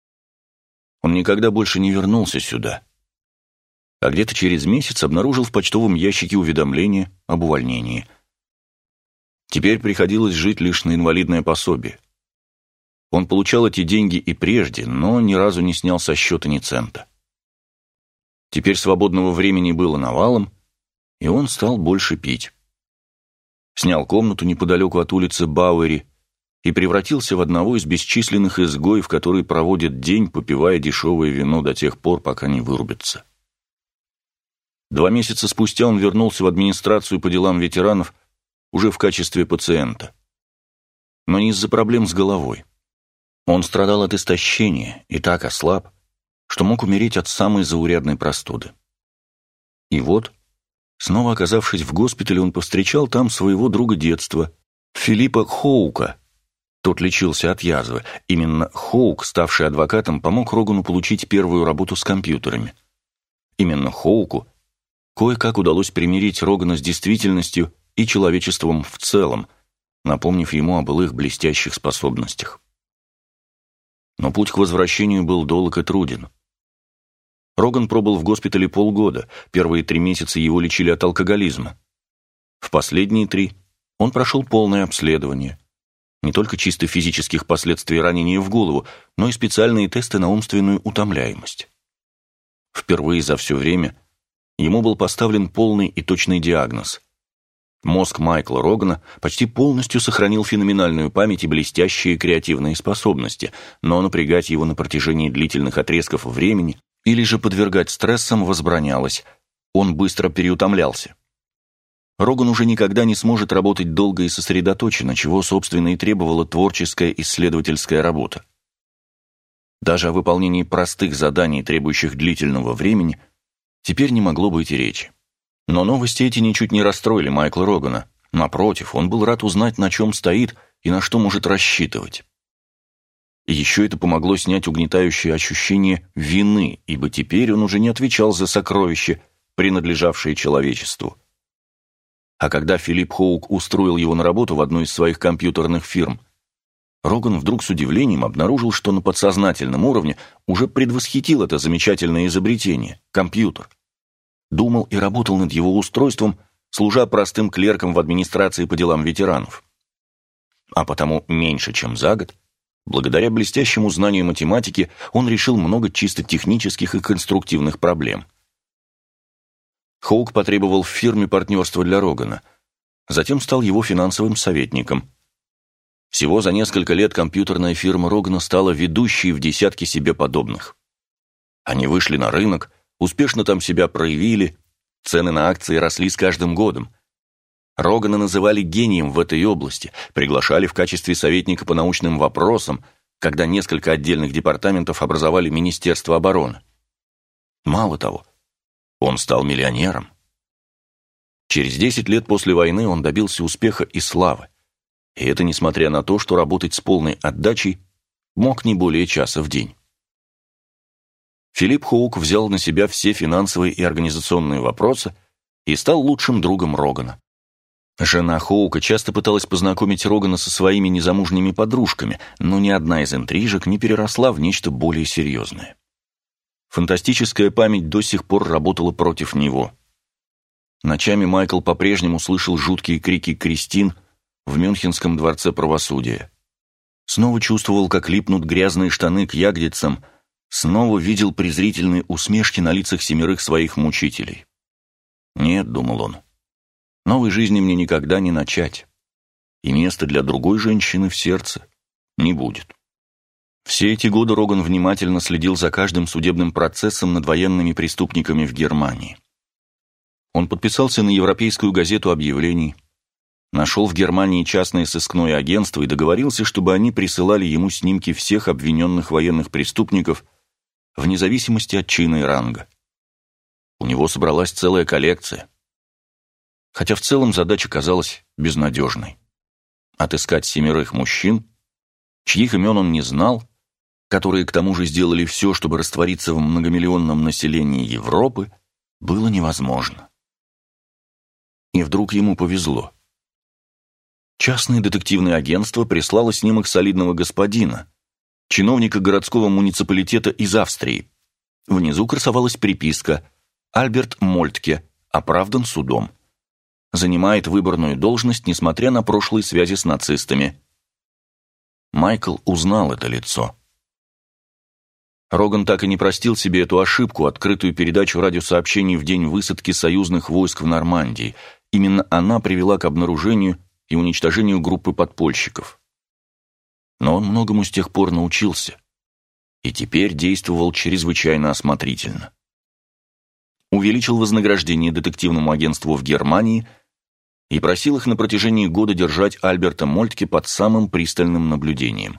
Он никогда больше не вернулся сюда. А где-то через месяц обнаружил в почтовом ящике уведомление об увольнении. Теперь приходилось жить лишь на инвалидное пособие. Он получал эти деньги и прежде, но ни разу не снял со счета ни цента. Теперь свободного времени было навалом, и он стал больше пить. Снял комнату неподалеку от улицы Бауэри и превратился в одного из бесчисленных изгоев, которые проводят день, попивая дешевое вино до тех пор, пока не вырубятся. 2 месяца спустя он вернулся в администрацию по делам ветеранов уже в качестве пациента. Но не из-за проблем с головой. Он страдал от истощения и так ослаб, что мог умереть от самой заурядной простуды. И вот, снова оказавшись в госпитале, он повстречал там своего друга детства, Филиппа Хоука. Тот лечился от язвы. Именно Хоук, ставший адвокатом, помог Рогану получить первую работу с компьютерами. Именно Хоуку кое-как удалось примирить Рогана с действительностью и человечеством в целом, напомнив ему о былых блестящих способностях. Но путь к возвращению был долг и труден. Роган пробыл в госпитале полгода, первые 3 месяца его лечили от алкоголизма. В последние 3 он прошел полное обследование. Не только чисто физических последствий ранения в голову, но и специальные тесты на умственную утомляемость. Впервые за все время ему был поставлен полный и точный диагноз. Мозг Майкла Рогана почти полностью сохранил феноменальную память и блестящие креативные способности, но напрягать его на протяжении длительных отрезков времени или же подвергать стрессам возбранялось. Он быстро переутомлялся. Роган уже никогда не сможет работать долго и сосредоточенно, чего, собственно, и требовала творческая исследовательская работа. Даже о выполнении простых заданий, требующих длительного времени, теперь не могло быть и речи. Но новости эти ничуть не расстроили Майкла Рогана. Напротив, он был рад узнать, на чем стоит и на что может рассчитывать. И еще это помогло снять угнетающее ощущение вины, ибо теперь он уже не отвечал за сокровища, принадлежавшие человечеству. А когда Филипп Хоук устроил его на работу в одну из своих компьютерных фирм, Роган вдруг с удивлением обнаружил, что на подсознательном уровне уже предвосхитил это замечательное изобретение – компьютер. Думал и работал над его устройством, служа простым клерком в администрации по делам ветеранов. А потому меньше чем за год, благодаря блестящему знанию математики, он решил много чисто технических и конструктивных проблем. Хоук потребовал в фирме партнерства для Рогана, затем стал его финансовым советником. Всего за несколько лет компьютерная фирма Рогана стала ведущей в десятки себе подобных. Они вышли на рынок, успешно там себя проявили, цены на акции росли с каждым годом. Рогана называли гением в этой области, приглашали в качестве советника по научным вопросам, когда несколько отдельных департаментов образовали Министерство обороны. Мало того, он стал миллионером. Через 10 лет после войны он добился успеха и славы. И это несмотря на то, что работать с полной отдачей мог не более часа в день. Филипп Хоук взял на себя все финансовые и организационные вопросы и стал лучшим другом Рогана. Жена Хоука часто пыталась познакомить Рогана со своими незамужними подружками, но ни одна из интрижек не переросла в нечто более серьезное. Фантастическая память до сих пор работала против него. Ночами Майкл по-прежнему слышал жуткие крики Кристин в Мюнхенском дворце правосудия. Снова чувствовал, как липнут грязные штаны к ягодицам, снова видел презрительные усмешки на лицах 7 своих мучителей. «Нет», — думал он, — «новой жизни мне никогда не начать, и места для другой женщины в сердце не будет». Все эти годы Роган внимательно следил за каждым судебным процессом над военными преступниками в Германии. Он подписался на Европейскую газету объявлений, нашел в Германии частное сыскное агентство и договорился, чтобы они присылали ему снимки всех обвиненных военных преступников вне зависимости от чина и ранга. У него собралась целая коллекция. Хотя в целом задача казалась безнадежной. Отыскать 7 мужчин, чьих имен он не знал, которые к тому же сделали все, чтобы раствориться в многомиллионном населении Европы, было невозможно. И вдруг ему повезло. Частное детективное агентство прислало снимок солидного господина, чиновника городского муниципалитета из Австрии. Внизу красовалась приписка: «Альберт Мольтке, оправдан судом. Занимает выборную должность, несмотря на прошлые связи с нацистами». Майкл узнал это лицо. Роган так и не простил себе эту ошибку, открытую передачу радиосообщений в день высадки союзных войск в Нормандии. Именно она привела к обнаружению и уничтожению группы подпольщиков. Но он многому с тех пор научился и теперь действовал чрезвычайно осмотрительно. Увеличил вознаграждение детективному агентству в Германии и просил их на протяжении года держать Альберта Мольтке под самым пристальным наблюдением.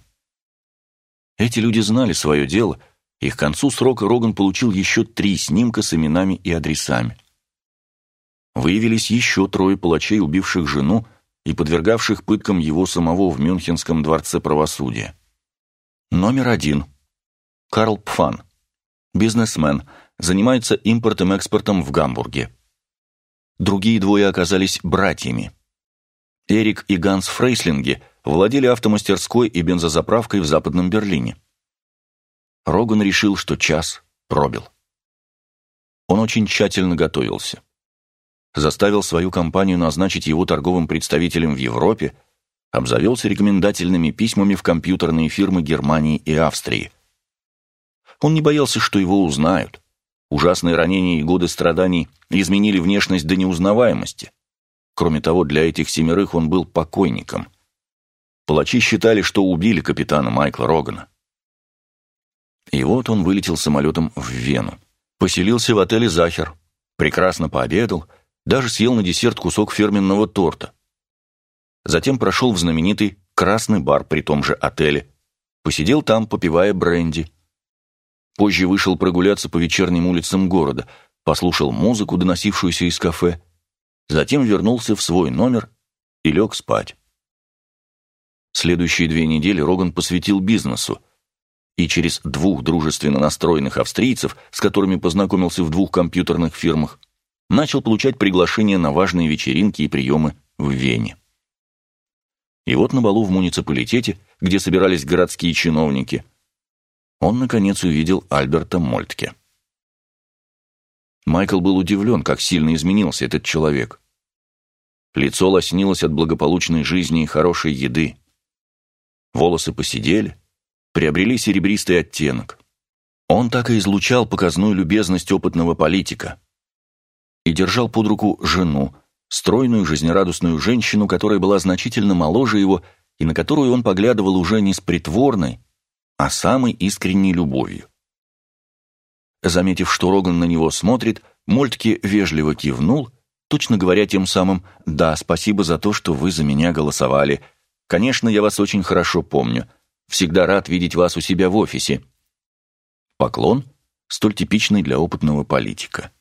Эти люди знали свое дело, и к концу срока Роган получил еще 3 снимка с именами и адресами. Выявились еще 3 палачей, убивших жену и подвергавших пыткам его самого в Мюнхенском дворце правосудия. Номер 1. Карл Пфан. Бизнесмен, занимается импортом-экспортом в Гамбурге. Другие 2 оказались братьями. Эрик и Ганс Фрейслинги владели автомастерской и бензозаправкой в Западном Берлине. Роган решил, что час пробил. Он очень тщательно готовился. Заставил свою компанию назначить его торговым представителем в Европе, обзавелся рекомендательными письмами в компьютерные фирмы Германии и Австрии. Он не боялся, что его узнают. Ужасные ранения и годы страданий изменили внешность до неузнаваемости. Кроме того, для этих 7 он был покойником. Палачи считали, что убили капитана Майкла Рогана. И вот он вылетел самолетом в Вену. Поселился в отеле «Захер», прекрасно пообедал, даже съел на десерт кусок фирменного торта. Затем прошел в знаменитый «Красный бар» при том же отеле. Посидел там, попивая бренди. Позже вышел прогуляться по вечерним улицам города, послушал музыку, доносившуюся из кафе. Затем вернулся в свой номер и лег спать. Следующие 2 недели Роган посвятил бизнесу, и через 2 дружественно настроенных австрийцев, с которыми познакомился в 2 компьютерных фирмах, начал получать приглашения на важные вечеринки и приемы в Вене. И вот на балу в муниципалитете, где собирались городские чиновники, он, наконец, увидел Альберта Мольтке. Майкл был удивлен, как сильно изменился этот человек. Лицо лоснилось от благополучной жизни и хорошей еды. Волосы поседели, приобрели серебристый оттенок. Он так и излучал показную любезность опытного политика. И держал под руку жену, стройную, жизнерадостную женщину, которая была значительно моложе его и на которую он поглядывал уже не с притворной, а самой искренней любовью. Заметив, что Роган на него смотрит, Мольтке вежливо кивнул, точно говоря тем самым: «Да, спасибо за то, что вы за меня голосовали. Конечно, я вас очень хорошо помню. Всегда рад видеть вас у себя в офисе». Поклон, столь типичный для опытного политика.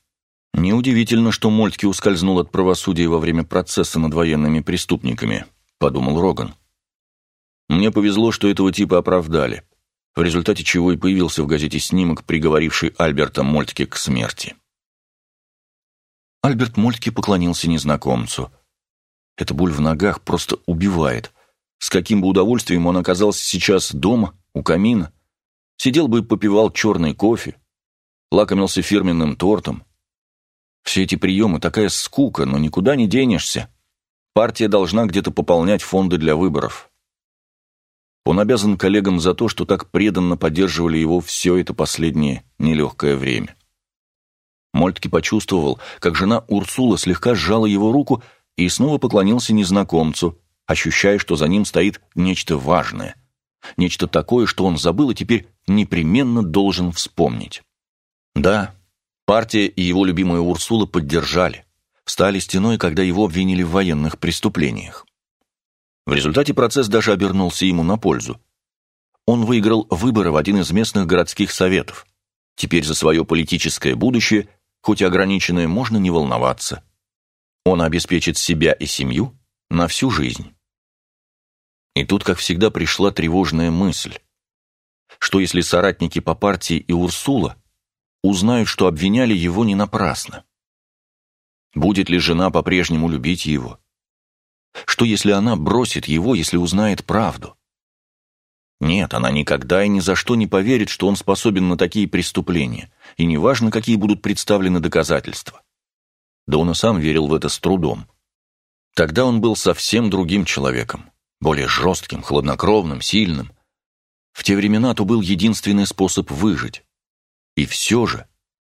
«Неудивительно, что Мольтке ускользнул от правосудия во время процесса над военными преступниками», — подумал Роган. «Мне повезло, что этого типа оправдали, в результате чего и появился в газете снимок, приговоривший Альберта Мольтке к смерти». Альберт Мольтке поклонился незнакомцу. Эта боль в ногах просто убивает. С каким бы удовольствием он оказался сейчас дома, у камина, сидел бы и попивал черный кофе, лакомился фирменным тортом. Все эти приемы — такая скука, но никуда не денешься. Партия должна где-то пополнять фонды для выборов. Он обязан коллегам за то, что так преданно поддерживали его все это последнее нелегкое время. Мольтке почувствовал, как жена Урсула слегка сжала его руку и снова поклонился незнакомцу, ощущая, что за ним стоит нечто важное, нечто такое, что он забыл и теперь непременно должен вспомнить. Да, партия и его любимая Урсула поддержали, стали стеной, когда его обвинили в военных преступлениях. В результате процесс даже обернулся ему на пользу. Он выиграл выборы в один из местных городских советов. Теперь за свое политическое будущее, хоть и ограниченное, можно не волноваться. Он обеспечит себя и семью на всю жизнь. И тут, как всегда, пришла тревожная мысль. Что если соратники по партии и Урсула узнают, что обвиняли его не напрасно? Будет ли жена по-прежнему любить его? Что если она бросит его, если узнает правду? Нет, она никогда и ни за что не поверит, что он способен на такие преступления, и неважно, какие будут представлены доказательства. Да он и сам верил в это с трудом. Тогда он был совсем другим человеком, более жестким, хладнокровным, сильным. В те времена то был единственный способ выжить. И все же,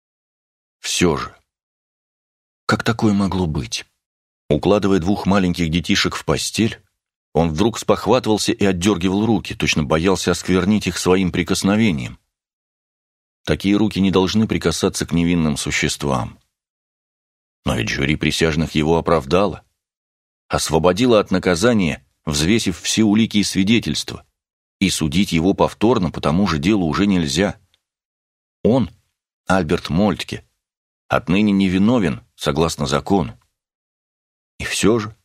как такое могло быть? Укладывая двух маленьких детишек в постель, он вдруг спохватывался и отдергивал руки, точно боялся осквернить их своим прикосновением. Такие руки не должны прикасаться к невинным существам. Но ведь жюри присяжных его оправдало, освободило от наказания, взвесив все улики и свидетельства, и судить его повторно по тому же делу уже нельзя. Он, Альберт Мольтке, отныне невиновен, согласно закону. И все же.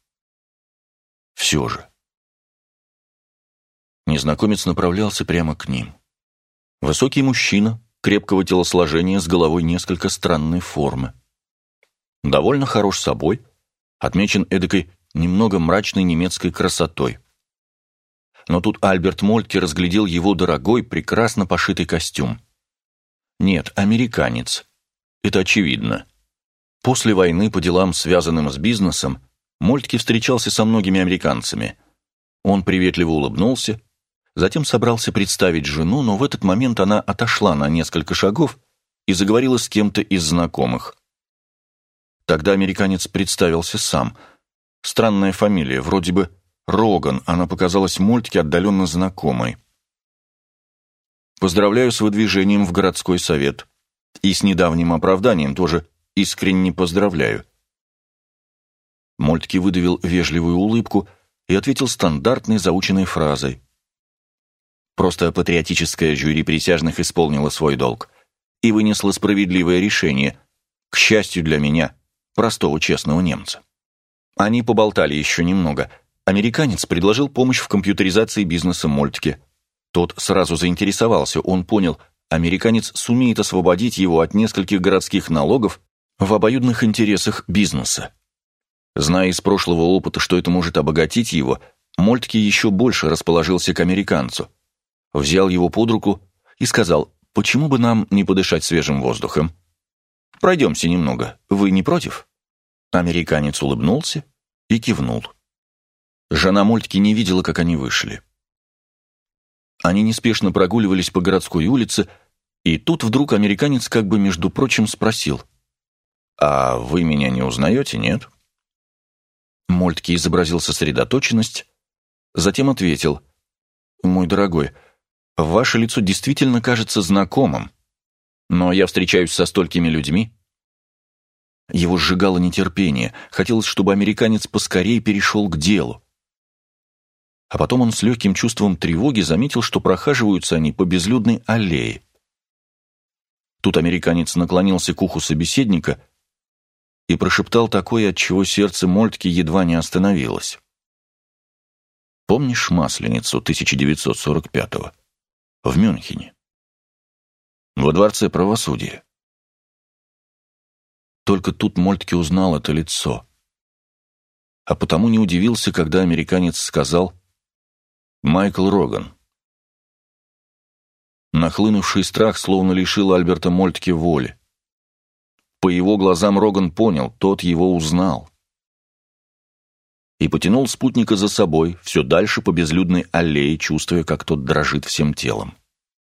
Незнакомец направлялся прямо к ним. Высокий мужчина, крепкого телосложения, с головой несколько странной формы. Довольно хорош собой, отмечен эдакой немного мрачной немецкой красотой. Но тут Альберт Мольтке разглядел его дорогой, прекрасно пошитый костюм. Нет, американец. Это очевидно. После войны по делам, связанным с бизнесом, Мольтке встречался со многими американцами. Он приветливо улыбнулся, затем собрался представить жену, но в этот момент она отошла на несколько шагов и заговорила с кем-то из знакомых. Тогда американец представился сам. Странная фамилия, вроде бы Роган, она показалась Мольтке отдаленно знакомой. «Поздравляю с выдвижением в городской совет. И с недавним оправданием тоже искренне поздравляю». Мольтке выдавил вежливую улыбку и ответил стандартной заученной фразой. «Просто патриотическое жюри присяжных исполнило свой долг и вынесло справедливое решение, к счастью для меня, простого честного немца». Они поболтали еще немного. Американец предложил помощь в компьютеризации бизнеса Мольтке. Тот сразу заинтересовался, он понял, американец сумеет освободить его от нескольких городских налогов в обоюдных интересах бизнеса. Зная из прошлого опыта, что это может обогатить его, Мольтке еще больше расположился к американцу. Взял его под руку и сказал, почему бы нам не подышать свежим воздухом? Пройдемся немного, вы не против? Американец улыбнулся и кивнул. Жена Мольтке не видела, как они вышли. Они неспешно прогуливались по городской улице, и тут вдруг американец как бы, между прочим, спросил, «А вы меня не узнаете, нет?» Мольтке изобразил сосредоточенность, затем ответил, «Мой дорогой, ваше лицо действительно кажется знакомым, но я встречаюсь со столькими людьми». Его сжигало нетерпение, хотелось, чтобы американец поскорее перешел к делу. А потом он с легким чувством тревоги заметил, что прохаживаются они по безлюдной аллее. Тут американец наклонился к уху собеседника и прошептал такое, от чего сердце Мольтке едва не остановилось. «Помнишь Масленицу 1945-го? В Мюнхене? Во Дворце правосудия?» Только тут Мольтке узнал это лицо, а потому не удивился, когда американец сказал «Майкл Роган». Нахлынувший страх словно лишил Альберта Мольтке воли. По его глазам Роган понял, тот его узнал. И потянул спутника за собой, все дальше по безлюдной аллее, чувствуя, как тот дрожит всем телом.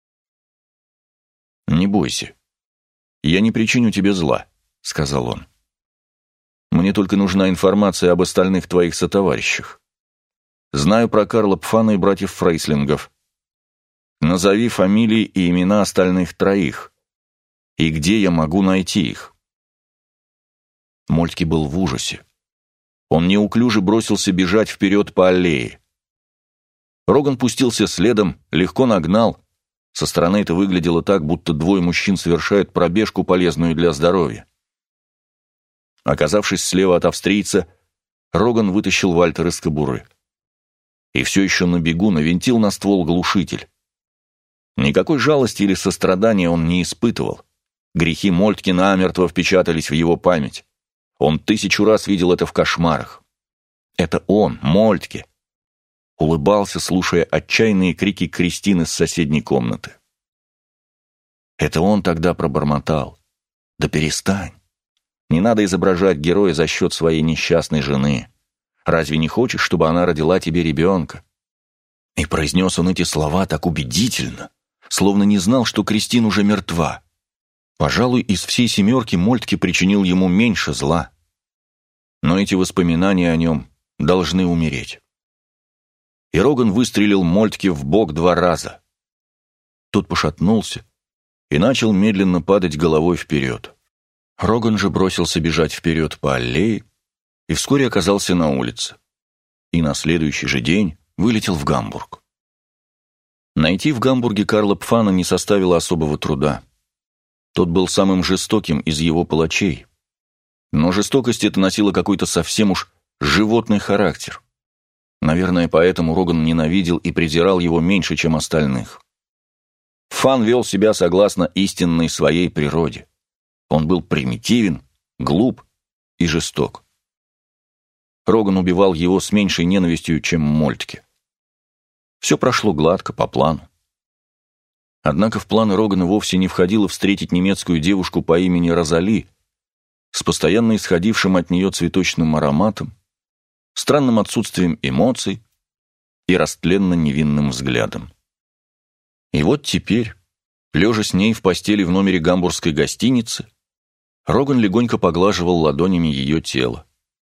«Не бойся, я не причиню тебе зла», — сказал он. «Мне только нужна информация об остальных твоих сотоварищах. Знаю про Карла Пфана и братьев Фрейслингов. Назови фамилии и имена остальных троих. И где я могу найти их?» Мольтке был в ужасе. Он неуклюже бросился бежать вперед по аллее. Роган пустился следом, легко нагнал. Со стороны это выглядело так, будто двое мужчин совершают пробежку, полезную для здоровья. Оказавшись слева от австрийца, Роган вытащил Вальтер из кобуры. И все еще на бегу навинтил на ствол глушитель. Никакой жалости или сострадания он не испытывал. Грехи Мольтке намертво впечатались в его память. Он 1000 раз видел это в кошмарах. Это он, Мольтке, улыбался, слушая отчаянные крики Кристины с соседней комнаты. Это он тогда пробормотал: «Да перестань. Не надо изображать героя за счет своей несчастной жены. Разве не хочешь, чтобы она родила тебе ребенка?» И произнес он эти слова так убедительно, словно не знал, что Кристин уже мертва. Пожалуй, из всей семерки Мольтке причинил ему меньше зла. Но эти воспоминания о нем должны умереть. И Роган выстрелил Мольтке в бок 2 раза. Тот пошатнулся и начал медленно падать головой вперед. Роган же бросился бежать вперед по аллее и вскоре оказался на улице. И на следующий же день вылетел в Гамбург. Найти в Гамбурге Карла Пфана не составило особого труда. Тот был самым жестоким из его палачей. Но жестокость эта носила какой-то совсем уж животный характер. Наверное, поэтому Роган ненавидел и презирал его меньше, чем остальных. Пфан вел себя согласно истинной своей природе. Он был примитивен, глуп и жесток. Роган убивал его с меньшей ненавистью, чем Мольтке. Все прошло гладко, по плану. Однако в планы Рогана вовсе не входило встретить немецкую девушку по имени Розали с постоянно исходившим от нее цветочным ароматом, странным отсутствием эмоций и растленно-невинным взглядом. И вот теперь, лежа с ней в постели в номере гамбургской гостиницы, Роган легонько поглаживал ладонями ее тело.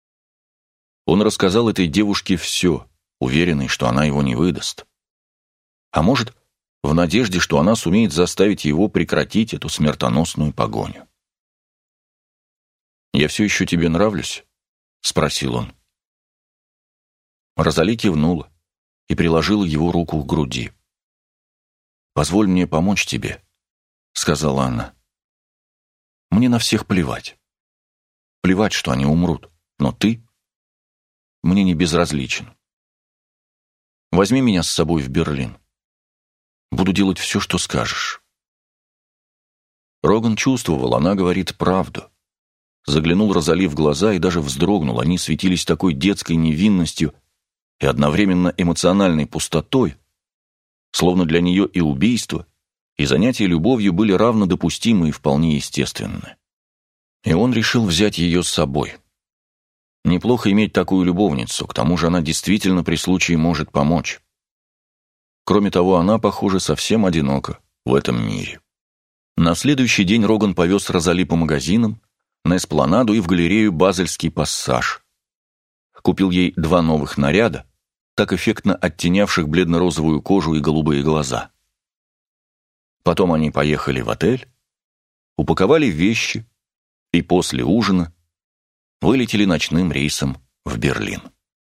Он рассказал этой девушке все, уверенный, что она его не выдаст. А может, в надежде, что она сумеет заставить его прекратить эту смертоносную погоню. «Я все еще тебе нравлюсь?» — спросил он. Розали кивнула и приложила его руку к груди. «Позволь мне помочь тебе», — сказала она. «Мне на всех плевать. Плевать, что они умрут, но ты мне не безразличен. Возьми меня с собой в Берлин. Буду делать все, что скажешь». Роган чувствовал, она говорит правду. Заглянул Розали в глаза и даже вздрогнул. Они светились такой детской невинностью и одновременно эмоциональной пустотой, словно для нее и убийство, и занятия любовью были равнодопустимы и вполне естественны. И он решил взять ее с собой. Неплохо иметь такую любовницу, к тому же она действительно при случае может помочь. Кроме того, она, похоже, совсем одинока в этом мире. На следующий день Роган повез Розали по магазинам, на эспланаду и в галерею «Базельский пассаж». Купил ей 2 новых наряда, так эффектно оттенявших бледно-розовую кожу и голубые глаза. Потом они поехали в отель, упаковали вещи и после ужина вылетели ночным рейсом в Берлин.